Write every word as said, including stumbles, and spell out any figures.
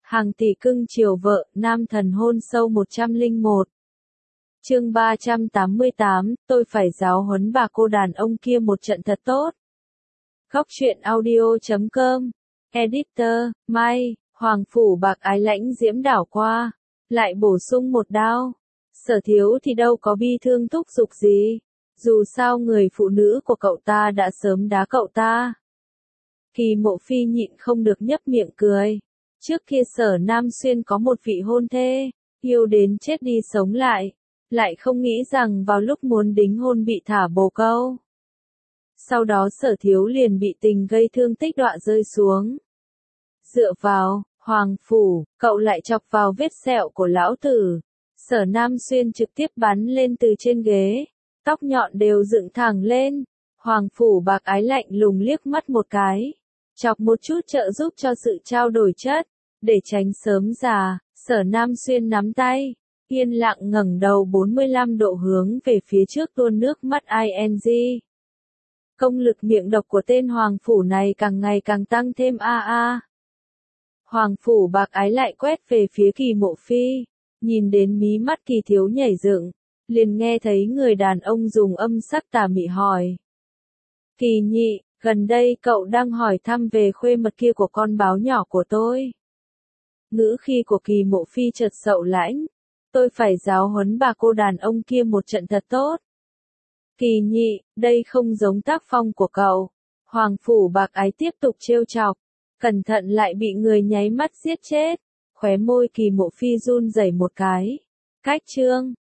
Hàng tỷ cưng chiều vợ, nam thần hôn sâu một trăm lẻ một. Chương ba trăm tám mươi tám, tôi phải giáo huấn bà cô đàn ông kia một trận thật tốt. Góc truyện audio chấm com. Editor, Mai, Hoàng phủ bạc ái lãnh diễm đảo qua. Lại bổ sung một đao. Sở Thiếu thì đâu có bi thương thúc giục gì. Dù sao người phụ nữ của cậu ta đã sớm đá cậu ta. Kỳ Mộ Phi nhịn không được nhấp miệng cười. Trước kia Sở Nam Xuyên có một vị hôn thê, yêu đến chết đi sống lại, lại không nghĩ rằng vào lúc muốn đính hôn bị thả bồ câu. Sau đó Sở Thiếu liền bị tình gây thương tích đọa rơi xuống. Dựa vào, Hoàng phủ, cậu lại chọc vào vết sẹo của lão tử. Sở Nam Xuyên trực tiếp bắn lên từ trên ghế, tóc nhọn đều dựng thẳng lên. Hoàng phủ bạc ái lạnh lùng liếc mắt một cái, chọc một chút trợ giúp cho sự trao đổi chất, để tránh sớm già. Sở Nam Xuyên nắm tay, yên lặng ngẩng đầu bốn mươi lăm độ hướng về phía trước tuôn nước mắt ing. Công lực miệng độc của tên Hoàng phủ này càng ngày càng tăng thêm a a. Hoàng phủ bạc ái lại quét về phía Kỳ Mộ Phi, nhìn đến mí mắt Kỳ thiếu nhảy dựng, liền nghe thấy người đàn ông dùng âm sắc tà mị hỏi. Kỳ nhị, gần đây cậu đang hỏi thăm về khuê mật kia của con báo nhỏ của tôi. Ngữ khí của Kỳ Mộ Phi chợt sậu lãnh. Tôi phải giáo huấn bà cô đàn ông kia một trận thật tốt. Kỳ nhị, đây không giống tác phong của cậu. Hoàng phủ bạc ái tiếp tục trêu chọc. Cẩn thận lại bị người nháy mắt giết chết. Khóe môi Kỳ Mộ Phi run rẩy một cái. Cách chương.